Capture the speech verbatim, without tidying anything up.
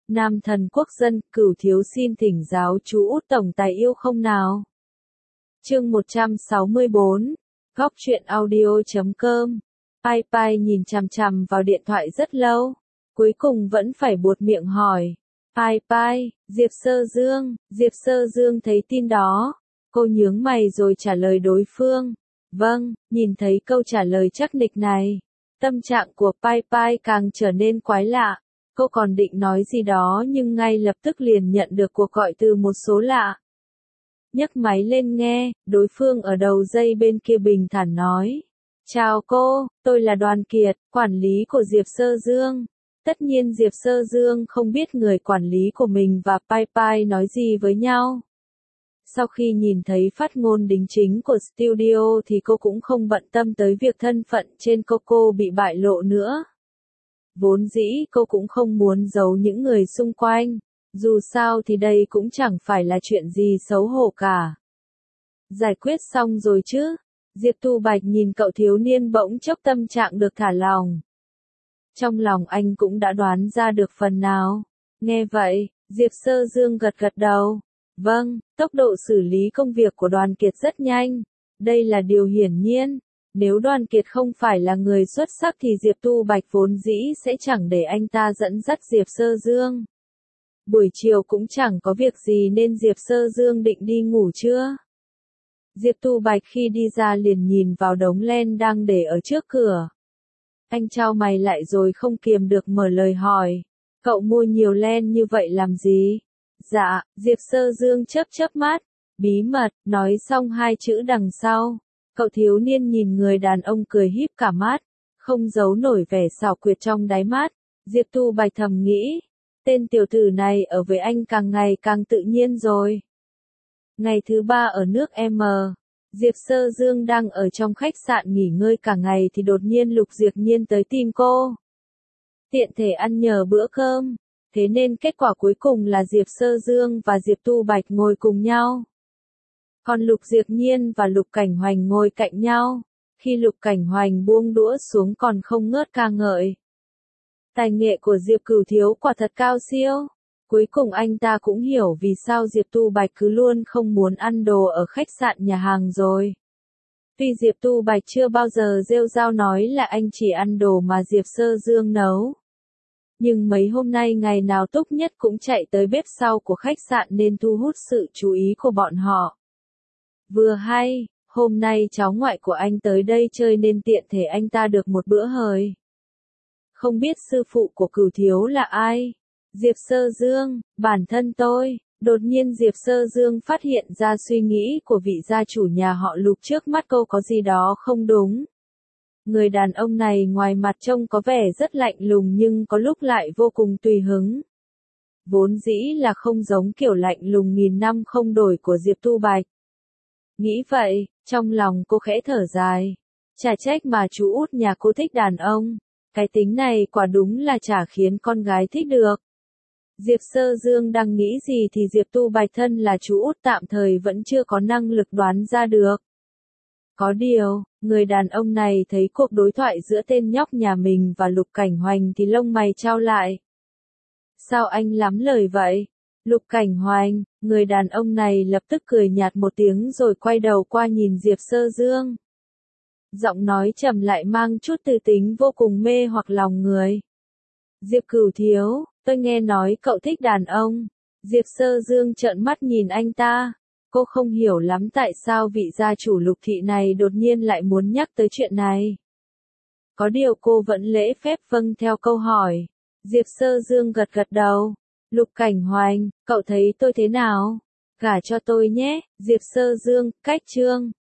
Nam thần quốc dân, Cửu thiếu xin thỉnh giáo chú út tổng tài yêu không nào. Chương một trăm sáu mươi bốn, Góc truyện audio chấm com. Pai Pai nhìn chằm chằm vào điện thoại rất lâu, cuối cùng vẫn phải buột miệng hỏi. Pai Pai, Diệp Sơ Dương, Diệp Sơ Dương thấy tin đó, cô nhướng mày rồi trả lời đối phương. Vâng, nhìn thấy câu trả lời chắc nịch này, tâm trạng của Pai Pai càng trở nên quái lạ. Cô còn định nói gì đó nhưng ngay lập tức liền nhận được cuộc gọi từ một số lạ. Nhấc máy lên nghe, đối phương ở đầu dây bên kia bình thản nói. Chào cô, tôi là Đoàn Kiệt, quản lý của Diệp Sơ Dương. Tất nhiên Diệp Sơ Dương không biết người quản lý của mình và Pai Pai nói gì với nhau. Sau khi nhìn thấy phát ngôn đính chính của studio thì cô cũng không bận tâm tới việc thân phận trên Coco bị bại lộ nữa. Vốn dĩ cô cũng không muốn giấu những người xung quanh, dù sao thì đây cũng chẳng phải là chuyện gì xấu hổ cả. Giải quyết xong rồi chứ? Diệp Tu Bạch nhìn cậu thiếu niên bỗng chốc tâm trạng được thả lỏng. Trong lòng anh cũng đã đoán ra được phần nào. Nghe vậy, Diệp Sơ Dương gật gật đầu. Vâng, tốc độ xử lý công việc của Đoàn Kiệt rất nhanh. Đây là điều hiển nhiên. Nếu Đoàn Kiệt không phải là người xuất sắc thì Diệp Tu Bạch vốn dĩ sẽ chẳng để anh ta dẫn dắt Diệp Sơ Dương. Buổi chiều cũng chẳng có việc gì nên Diệp Sơ Dương định đi ngủ trưa. Diệp Tu Bạch khi đi ra liền nhìn vào đống len đang để ở trước cửa. Anh chau mày lại rồi không kiềm được mở lời hỏi. Cậu mua nhiều len như vậy làm gì? Dạ, Diệp Sơ Dương chớp chớp mắt. Bí mật, nói xong hai chữ đằng sau. Cậu thiếu niên nhìn người đàn ông cười híp cả mắt, không giấu nổi vẻ xảo quyệt trong đáy mắt. Diệp Tu Bạch thầm nghĩ, tên tiểu tử này ở với anh càng ngày càng tự nhiên rồi. Ngày thứ ba ở nước M, Diệp Sơ Dương đang ở trong khách sạn nghỉ ngơi cả ngày thì đột nhiên Lục Diệp Nhiên tới tìm cô. Tiện thể ăn nhờ bữa cơm, thế nên kết quả cuối cùng là Diệp Sơ Dương và Diệp Tu Bạch ngồi cùng nhau. Còn Lục Diệp Nhiên và Lục Cảnh Hoành ngồi cạnh nhau, khi Lục Cảnh Hoành buông đũa xuống còn không ngớt ca ngợi. Tài nghệ của Diệp Cửu thiếu quả thật cao siêu. Cuối cùng anh ta cũng hiểu vì sao Diệp Tu Bạch cứ luôn không muốn ăn đồ ở khách sạn nhà hàng rồi. Tuy Diệp Tu Bạch chưa bao giờ rêu rao nói là anh chỉ ăn đồ mà Diệp Sơ Dương nấu. Nhưng mấy hôm nay ngày nào Túc Nhất cũng chạy tới bếp sau của khách sạn nên thu hút sự chú ý của bọn họ. Vừa hay, hôm nay cháu ngoại của anh tới đây chơi nên tiện thể anh ta được một bữa hời. Không biết sư phụ của Cửu thiếu là ai? Diệp Sơ Dương, bản thân tôi. Đột nhiên Diệp Sơ Dương phát hiện ra suy nghĩ của vị gia chủ nhà họ Lục trước mắt cô có gì đó không đúng. Người đàn ông này ngoài mặt trông có vẻ rất lạnh lùng nhưng có lúc lại vô cùng tùy hứng. Vốn dĩ là không giống kiểu lạnh lùng nghìn năm không đổi của Diệp Tu Bạch. Nghĩ vậy, trong lòng cô khẽ thở dài. Chả trách mà chú út nhà cô thích đàn ông. Cái tính này quả đúng là chả khiến con gái thích được. Diệp Sơ Dương đang nghĩ gì thì Diệp Tu Bạch thân là chú út tạm thời vẫn chưa có năng lực đoán ra được. Có điều, người đàn ông này thấy cuộc đối thoại giữa tên nhóc nhà mình và Lục Cảnh Hoành thì lông mày chau lại. Sao anh lắm lời vậy? Lục Cảnh Hoành, người đàn ông này lập tức cười nhạt một tiếng rồi quay đầu qua nhìn Diệp Sơ Dương. Giọng nói trầm lại mang chút tư tính vô cùng mê hoặc lòng người. Diệp Cửu thiếu, tôi nghe nói cậu thích đàn ông. Diệp Sơ Dương trợn mắt nhìn anh ta. Cô không hiểu lắm tại sao vị gia chủ Lục thị này đột nhiên lại muốn nhắc tới chuyện này. Có điều cô vẫn lễ phép vâng theo câu hỏi. Diệp Sơ Dương gật gật đầu. Lục Cảnh Hoành, cậu thấy tôi thế nào? Gả cho tôi nhé. Diệp Sơ Dương, cách chương.